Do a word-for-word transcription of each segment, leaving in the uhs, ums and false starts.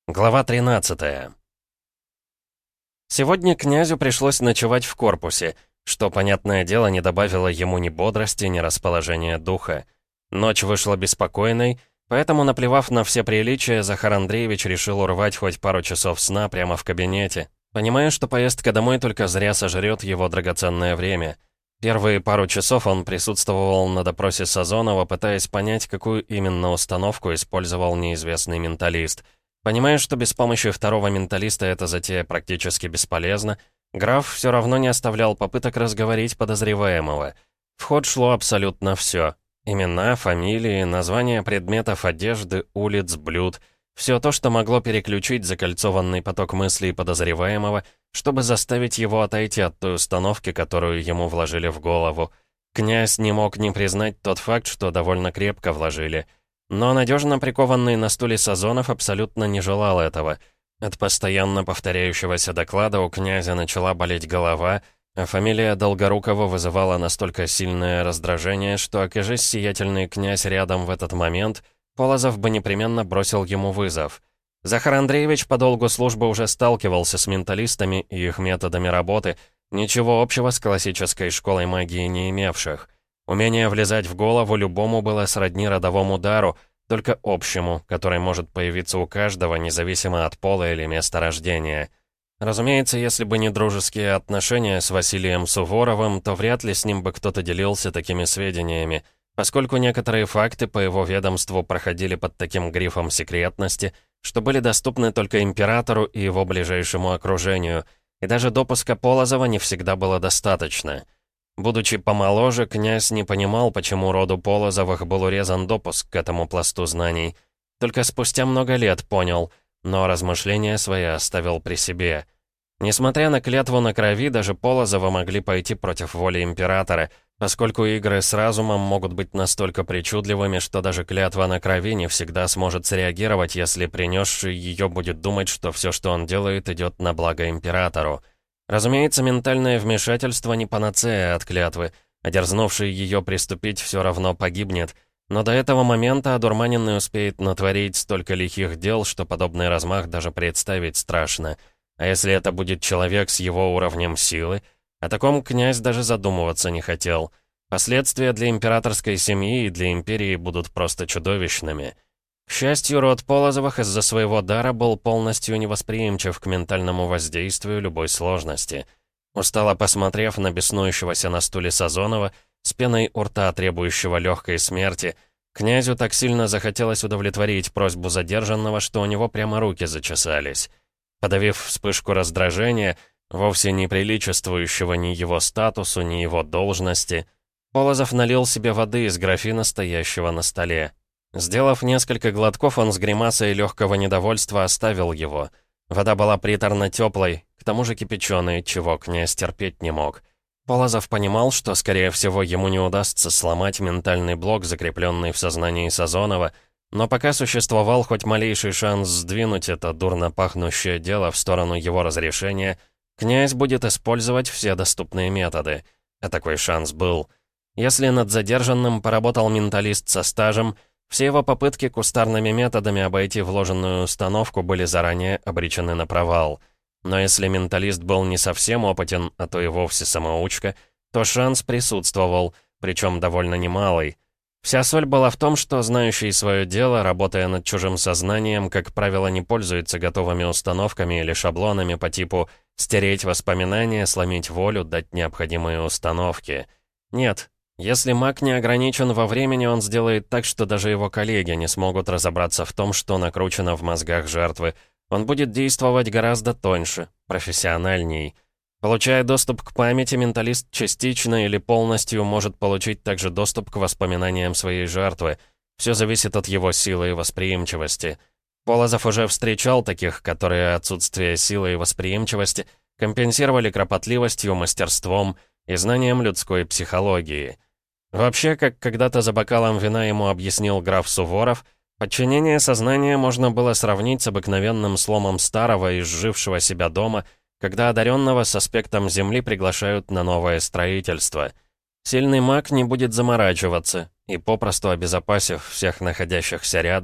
Глава тринадцатая. Сегодня князю пришлось ночевать в корпусе, что, понятное дело, не добавило ему ни бодрости, ни расположения духа. Ночь вышла беспокойной, поэтому, наплевав на все приличия, Захар Андреевич решил урвать хоть пару часов сна прямо в кабинете, понимая, что поездка домой только зря сожрет его драгоценное время. Первые пару часов он присутствовал на допросе Сазонова, пытаясь понять, какую именно установку использовал неизвестный менталист. Понимая, что без помощи второго менталиста эта затея практически бесполезна, граф все равно не оставлял попыток разговорить подозреваемого. В ход шло абсолютно все. Имена, фамилии, названия предметов одежды, улиц, блюд. Все то, что могло переключить закольцованный поток мыслей подозреваемого, чтобы заставить его отойти от той установки, которую ему вложили в голову. Князь не мог не признать тот факт, что довольно крепко вложили. Но надежно прикованный на стуле Сазонов абсолютно не желал этого. От постоянно повторяющегося доклада у князя начала болеть голова, а фамилия Долгорукова вызывала настолько сильное раздражение, что, окажись сиятельный князь рядом в этот момент, Полозов бы непременно бросил ему вызов. Захар Андреевич по долгу службы уже сталкивался с менталистами и их методами работы, ничего общего с классической школой магии не имевших. Умение влезать в голову любому было сродни родовому дару, только общему, который может появиться у каждого, независимо от пола или места рождения. Разумеется, если бы не дружеские отношения с Василием Суворовым, то вряд ли с ним бы кто-то делился такими сведениями, поскольку некоторые факты по его ведомству проходили под таким грифом секретности, что были доступны только императору и его ближайшему окружению, и даже допуска Полозова не всегда было достаточно. Будучи помоложе, князь не понимал, почему роду Полозовых был урезан допуск к этому пласту знаний. Только спустя много лет понял, но размышления свои оставил при себе. Несмотря на клятву на крови, даже Полозовы могли пойти против воли императора, поскольку игры с разумом могут быть настолько причудливыми, что даже клятва на крови не всегда сможет среагировать, если принесший ее будет думать, что все, что он делает, идет на благо императору. Разумеется, ментальное вмешательство не панацея от клятвы, а дерзнувший ее приступить все равно погибнет, но до этого момента одурманенный успеет натворить столько лихих дел, что подобный размах даже представить страшно. А если это будет человек с его уровнем силы? О таком князь даже задумываться не хотел. Последствия для императорской семьи и для империи будут просто чудовищными. К счастью, род Полозовых из-за своего дара был полностью невосприимчив к ментальному воздействию любой сложности. Устало посмотрев на беснующегося на стуле Сазонова, с пеной у рта требующего легкой смерти, князю так сильно захотелось удовлетворить просьбу задержанного, что у него прямо руки зачесались. Подавив вспышку раздражения, вовсе не приличествующего ни его статусу, ни его должности, Полозов налил себе воды из графина, стоящего на столе. Сделав несколько глотков, он с гримасой легкого недовольства оставил его. Вода была приторно-теплой, к тому же кипяченой, чего князь терпеть не мог. Полозов понимал, что, скорее всего, ему не удастся сломать ментальный блок, закрепленный в сознании Сазонова, но пока существовал хоть малейший шанс сдвинуть это дурно пахнущее дело в сторону его разрешения, князь будет использовать все доступные методы. А такой шанс был. Если над задержанным поработал менталист со стажем, все его попытки кустарными методами обойти вложенную установку были заранее обречены на провал. Но если менталист был не совсем опытен, а то и вовсе самоучка, то шанс присутствовал, причем довольно немалый. Вся соль была в том, что знающий свое дело, работая над чужим сознанием, как правило, не пользуется готовыми установками или шаблонами по типу «стереть воспоминания, сломить волю, дать необходимые установки». Нет. Если маг не ограничен во времени, он сделает так, что даже его коллеги не смогут разобраться в том, что накручено в мозгах жертвы. Он будет действовать гораздо тоньше, профессиональней. Получая доступ к памяти, менталист частично или полностью может получить также доступ к воспоминаниям своей жертвы. Все зависит от его силы и восприимчивости. Полозов уже встречал таких, которые отсутствие силы и восприимчивости компенсировали кропотливостью, мастерством и знанием людской психологии. Вообще, как когда-то за бокалом вина ему объяснил граф Суворов, подчинение сознания можно было сравнить с обыкновенным сломом старого и изжившего себя дома, когда одаренного с аспектом земли приглашают на новое строительство. Сильный маг не будет заморачиваться и, попросту обезопасив всех находящихся рядом,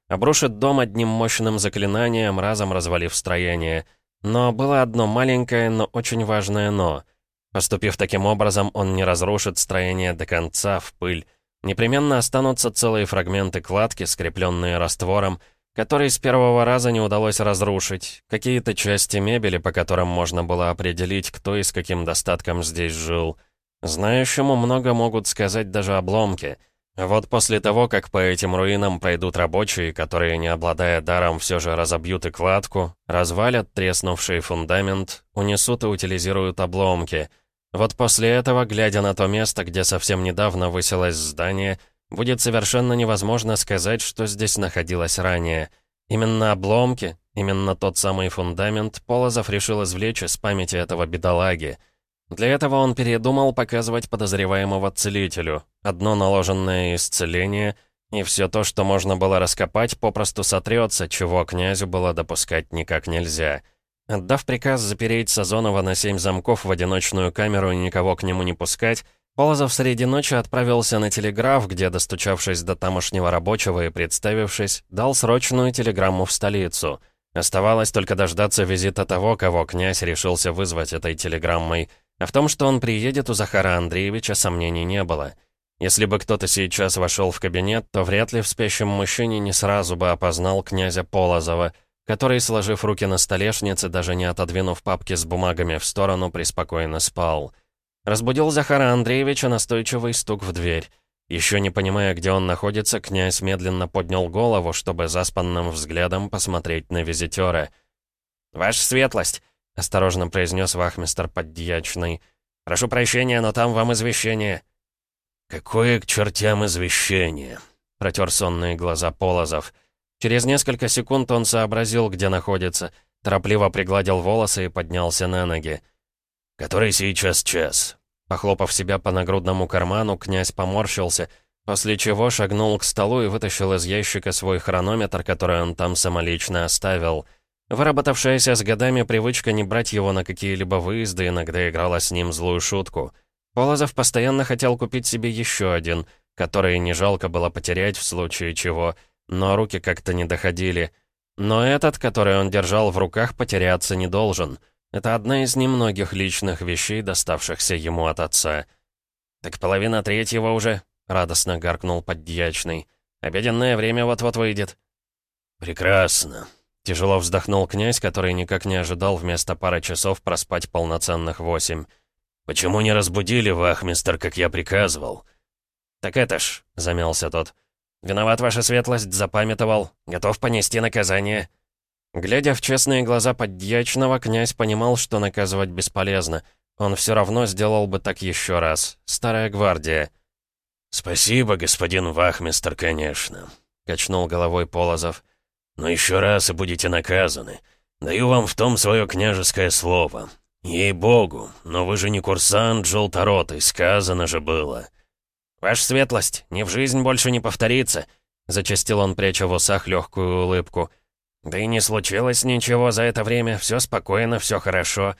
Обрушит дом одним мощным заклинанием, разом развалив строение. Но было одно маленькое, но очень важное «но». Поступив таким образом, он не разрушит строение до конца в пыль. Непременно останутся целые фрагменты кладки, скрепленные раствором, который с первого раза не удалось разрушить, какие-то части мебели, по которым можно было определить, кто и с каким достатком здесь жил. Знающему много могут сказать даже обломки. А вот после того, как по этим руинам пройдут рабочие, которые, не обладая даром, все же разобьют и кладку, развалят треснувший фундамент, унесут и утилизируют обломки. Вот после этого, глядя на то место, где совсем недавно высилось здание, будет совершенно невозможно сказать, что здесь находилось ранее. Именно обломки, именно тот самый фундамент Полозов решил извлечь из памяти этого бедолаги. Для этого он передумал показывать подозреваемого целителю. Одно наложенное исцеление, и все то, что можно было раскопать, попросту сотрется, чего князю было допускать никак нельзя. Отдав приказ запереть Сазонова на семь замков в одиночную камеру и никого к нему не пускать, Полозов среди ночи отправился на телеграф, где, достучавшись до тамошнего рабочего и представившись, дал срочную телеграмму в столицу. Оставалось только дождаться визита того, кого князь решился вызвать этой телеграммой. А в том, что он приедет, у Захара Андреевича сомнений не было. Если бы кто-то сейчас вошел в кабинет, то вряд ли в спящем мужчине не сразу бы опознал князя Полозова, который, сложив руки на столешнице, даже не отодвинув папки с бумагами в сторону, преспокойно спал. Разбудил Захара Андреевича настойчивый стук в дверь. Еще не понимая, где он находится, князь медленно поднял голову, чтобы заспанным взглядом посмотреть на визитера. «Ваша светлость!» — осторожно произнес вахмистр Поддьячный. «Прошу прощения, но там вам извещение». «Какое к чертям извещение?» — протер сонные глаза Полозов. Через несколько секунд он сообразил, где находится, торопливо пригладил волосы и поднялся на ноги. «Который сейчас час?» Похлопав себя по нагрудному карману, князь поморщился, после чего шагнул к столу и вытащил из ящика свой хронометр, который он там самолично оставил. Выработавшаяся с годами привычка не брать его на какие-либо выезды иногда играла с ним злую шутку. Полозов постоянно хотел купить себе еще один, который не жалко было потерять в случае чего, но руки как-то не доходили. Но этот, который он держал в руках, потеряться не должен. Это одна из немногих личных вещей, доставшихся ему от отца. «Так половина третьего уже», — радостно гаркнул Поддьячный. «Обеденное время вот-вот выйдет». «Прекрасно», — тяжело вздохнул князь, который никак не ожидал вместо пары часов проспать полноценных восемь. «Почему не разбудили, вахмистр, как я приказывал?» «Так это ж», — замялся тот. «Виноват, ваша светлость, запамятовал. Готов понести наказание». Глядя в честные глаза Поддьячного, князь понимал, что наказывать бесполезно. Он все равно сделал бы так еще раз. Старая гвардия. «Спасибо, господин вахмистр, конечно», — качнул головой Полозов. «Но еще раз и будете наказаны. Даю вам в том свое княжеское слово. Ей-богу, но вы же не курсант желторотый, сказано же было». «Ваша светлость, ни в жизнь больше не повторится», — зачастил он, пряча в усах легкую улыбку. «Да и не случилось ничего за это время, все спокойно, все хорошо».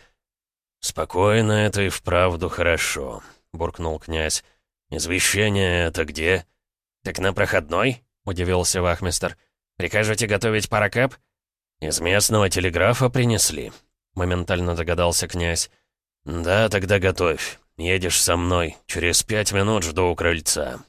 «Спокойно это и вправду хорошо», — буркнул князь. «Извещение это где?» «Так на проходной?» — удивился вахмистр. «Прикажете готовить паракэп?» «Из местного телеграфа принесли», — моментально догадался князь. «Да, тогда готовь. Едешь со мной. Через пять минут жду у крыльца».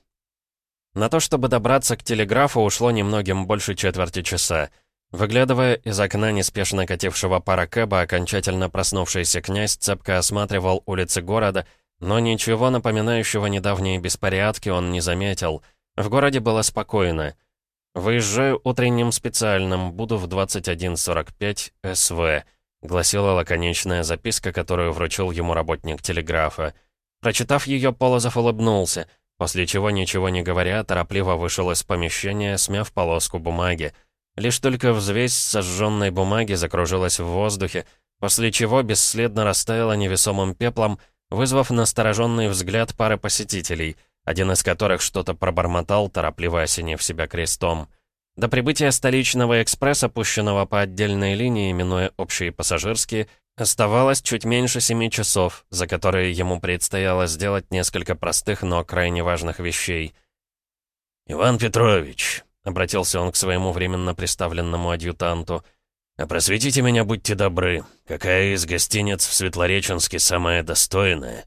На то, чтобы добраться к телеграфу, ушло немногим больше четверти часа. Выглядывая из окна неспешно катившего паракэба, окончательно проснувшийся князь цепко осматривал улицы города, но ничего напоминающего недавние беспорядки он не заметил. В городе было спокойно. «Выезжаю утренним специальным, буду в двадцать один сорок пять СВ», гласила лаконичная записка, которую вручил ему работник телеграфа. Прочитав ее, Полозов улыбнулся, после чего, ничего не говоря, торопливо вышел из помещения, смяв полоску бумаги. Лишь только взвесь сожженной бумаги закружилась в воздухе, после чего бесследно растаяла невесомым пеплом, вызвав настороженный взгляд пары посетителей, один из которых что-то пробормотал, торопливо осенив себя крестом. До прибытия столичного экспресса, пущенного по отдельной линии, минуя общие пассажирские, оставалось чуть меньше семи часов, за которые ему предстояло сделать несколько простых, но крайне важных вещей. «Иван Петрович», — обратился он к своему временно представленному адъютанту. «А просветите меня, будьте добры, какая из гостиниц в Светлореченске самая достойная?»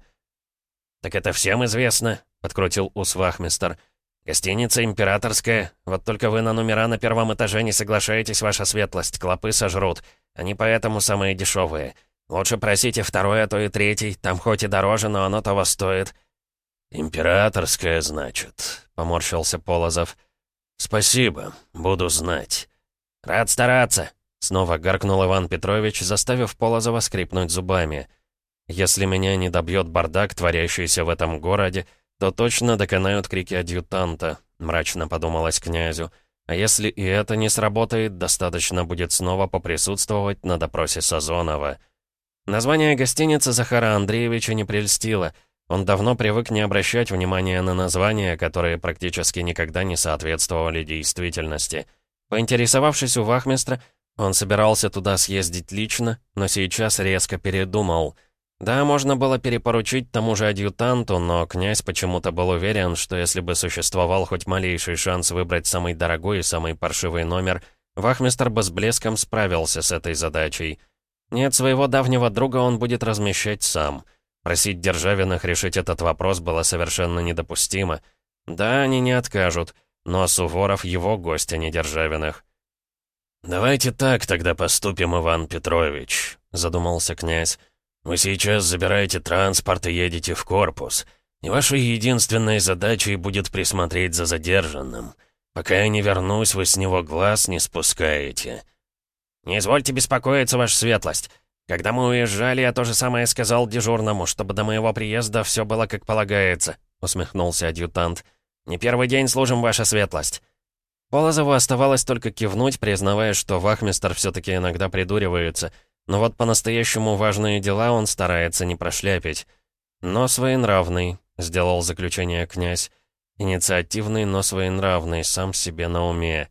«Так это всем известно», — подкрутил ус вахмистр. «Гостиница императорская. Вот только вы на номера на первом этаже не соглашаетесь, ваша светлость. Клопы сожрут. Они поэтому самые дешевые. Лучше просите второй, а то и третий. Там хоть и дороже, но оно того стоит». «Императорская, значит», — поморщился Полозов. «Спасибо, буду знать». «Рад стараться», — снова гаркнул Иван Петрович, заставив Полозова скрипнуть зубами. «Если меня не добьет бардак, творящийся в этом городе, то точно доконают крики адъютанта», — мрачно подумалось князю. «А если и это не сработает, достаточно будет снова поприсутствовать на допросе Сазонова». Название гостиницы Захара Андреевича не прельстило. Он давно привык не обращать внимания на названия, которые практически никогда не соответствовали действительности. Поинтересовавшись у вахмистра, он собирался туда съездить лично, но сейчас резко передумал. Да, можно было перепоручить тому же адъютанту, но князь почему-то был уверен, что если бы существовал хоть малейший шанс выбрать самый дорогой и самый паршивый номер, вахмистр бы с блеском справился с этой задачей. Нет, своего давнего друга он будет размещать сам. Просить Державиных решить этот вопрос было совершенно недопустимо. Да, они не откажут, но Суворов его гость, а не Державиных. «Давайте так тогда поступим, Иван Петрович», — задумался князь. «Вы сейчас забираете транспорт и едете в корпус, и вашей единственной задачей будет присмотреть за задержанным. Пока я не вернусь, вы с него глаз не спускаете». «Не извольте беспокоиться, ваша светлость. Когда мы уезжали, я то же самое сказал дежурному, чтобы до моего приезда все было как полагается», — усмехнулся адъютант. «Не первый день служим, ваша светлость». Полозову оставалось только кивнуть, признавая, что вахмистр все-таки иногда придуривается, но вот по-настоящему важные дела он старается не прошляпить. «Но своенравный», — сделал заключение князь. «Инициативный, но своенравный, сам себе на уме».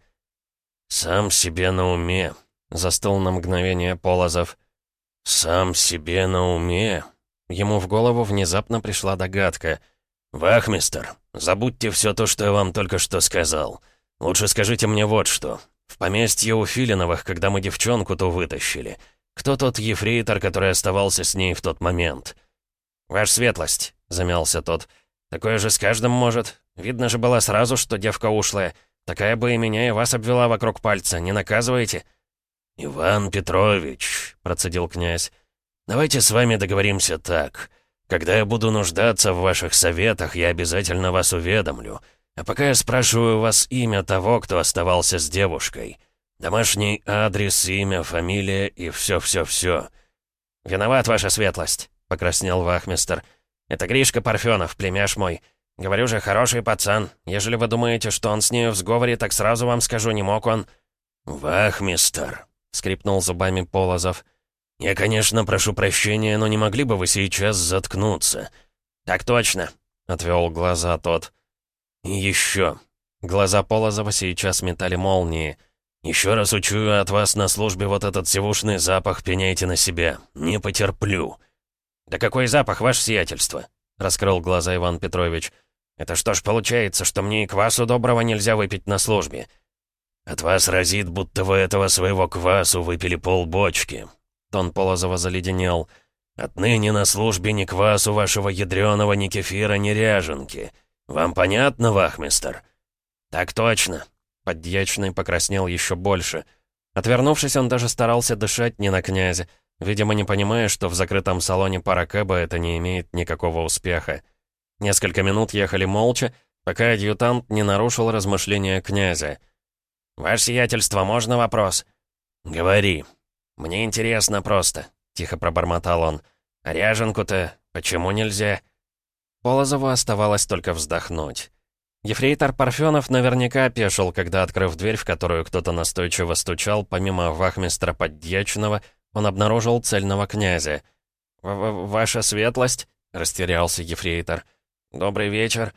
«Сам себе на уме», — застыл на мгновение Полозов. «Сам себе на уме?» Ему в голову внезапно пришла догадка. «Вахмистр, забудьте все то, что я вам только что сказал. Лучше скажите мне вот что. В поместье у Филиновых, когда мы девчонку-то вытащили, кто тот ефрейтор, который оставался с ней в тот момент?» «Ваша светлость», — замялся тот. «Такое же с каждым может. Видно же было сразу, что девка ушлая. Такая бы и меня, и вас обвела вокруг пальца. Не наказываете?» «Иван Петрович», — процедил князь, — «давайте с вами договоримся так. Когда я буду нуждаться в ваших советах, я обязательно вас уведомлю. А пока я спрашиваю вас имя того, кто оставался с девушкой. Домашний адрес, имя, фамилия и все-все-все». «Виноват, ваша светлость», — покраснел вахмистр. «Это Гришка Парфенов, племяш мой. Говорю же, хороший пацан. Ежели вы думаете, что он с нею в сговоре, так сразу вам скажу, не мог он». «Вахмистр», — скрипнул зубами Полозов. «Я, конечно, прошу прощения, но не могли бы вы сейчас заткнуться?» «Так точно», — отвел глаза тот. «И еще». Глаза Полозова сейчас метали молнии. «Еще раз учую от вас на службе вот этот сивушный запах, пеняйте на себя. Не потерплю». «Да какой запах, ваше сиятельство?» — раскрыл глаза Иван Петрович. «Это что ж получается, что мне и квасу доброго нельзя выпить на службе?» «От вас разит, будто вы этого своего квасу выпили полбочки». Тон Полозова заледенел. «Отныне на службе ни квасу вашего ядреного, ни кефира, ни ряженки. Вам понятно, вахмистр?» «Так точно». Поддьячный покраснел еще больше. Отвернувшись, он даже старался дышать не на князя, видимо, не понимая, что в закрытом салоне паракэба это не имеет никакого успеха. Несколько минут ехали молча, пока адъютант не нарушил размышления князя. «Ваше сиятельство, можно вопрос?» «Говори». «Мне интересно просто», — тихо пробормотал он. «А ряженку-то почему нельзя?» Полозову оставалось только вздохнуть. Ефрейтор Парфенов наверняка опешил, когда, открыв дверь, в которую кто-то настойчиво стучал, помимо вахмистра Поддьячного, он обнаружил цельного князя. В -в «Ваша светлость?» — растерялся ефрейтор. «Добрый вечер».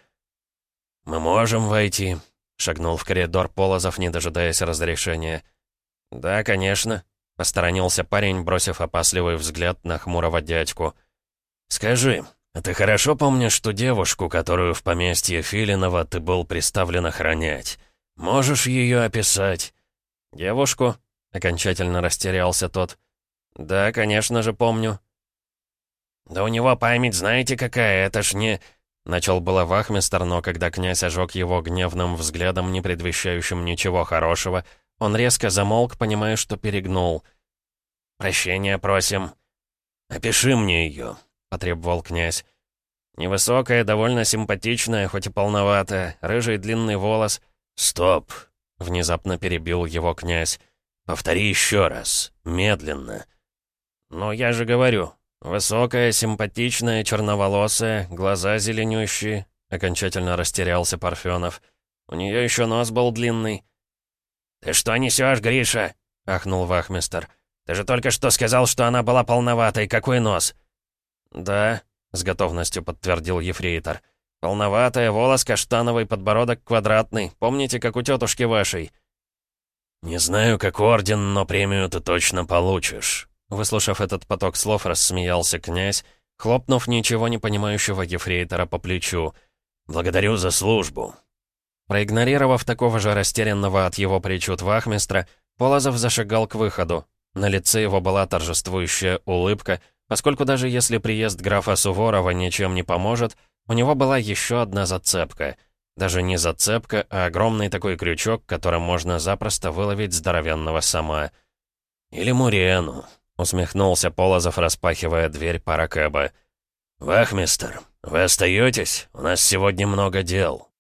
«Мы можем войти?» — шагнул в коридор Полозов, не дожидаясь разрешения. «Да, конечно», — посторонился парень, бросив опасливый взгляд на хмурого дядьку. «Скажи, а ты хорошо помнишь ту девушку, которую в поместье Филинова ты был приставлен охранять? Можешь ее описать?» «Девушку?» — окончательно растерялся тот. «Да, конечно же, помню». «Да у него память знаете какая, это ж не...» Начал было вахмистр, но когда князь ожег его гневным взглядом, не предвещающим ничего хорошего, он резко замолк, понимая, что перегнул. «Прощения просим». «Опиши мне ее», — потребовал князь. «Невысокая, довольно симпатичная, хоть и полноватая, рыжий длинный волос». «Стоп», — внезапно перебил его князь. «Повтори еще раз, медленно». «Ну, я же говорю, высокая, симпатичная, черноволосая, глаза зеленющие», — окончательно растерялся Парфенов. «У нее еще нос был длинный». «Ты что несешь, Гриша?» — ахнул вахмистр. «Ты же только что сказал, что она была полноватой. Какой нос?» «Да», — с готовностью подтвердил ефрейтор. «Полноватая, волос каштановый, подбородок квадратный. Помните, как у тетушки вашей?» «Не знаю, как орден, но премию ты точно получишь». Выслушав этот поток слов, рассмеялся князь, хлопнув ничего не понимающего ефрейтора по плечу. «Благодарю за службу». Проигнорировав такого же растерянного от его причуд вахмистра, Полозов зашагал к выходу. На лице его была торжествующая улыбка, поскольку даже если приезд графа Суворова ничем не поможет, у него была еще одна зацепка. Даже не зацепка, а огромный такой крючок, которым можно запросто выловить здоровенного сама. «Или Мурену», — усмехнулся Полозов, распахивая дверь паракэба. «Вахмистр, вы остаетесь? У нас сегодня много дел».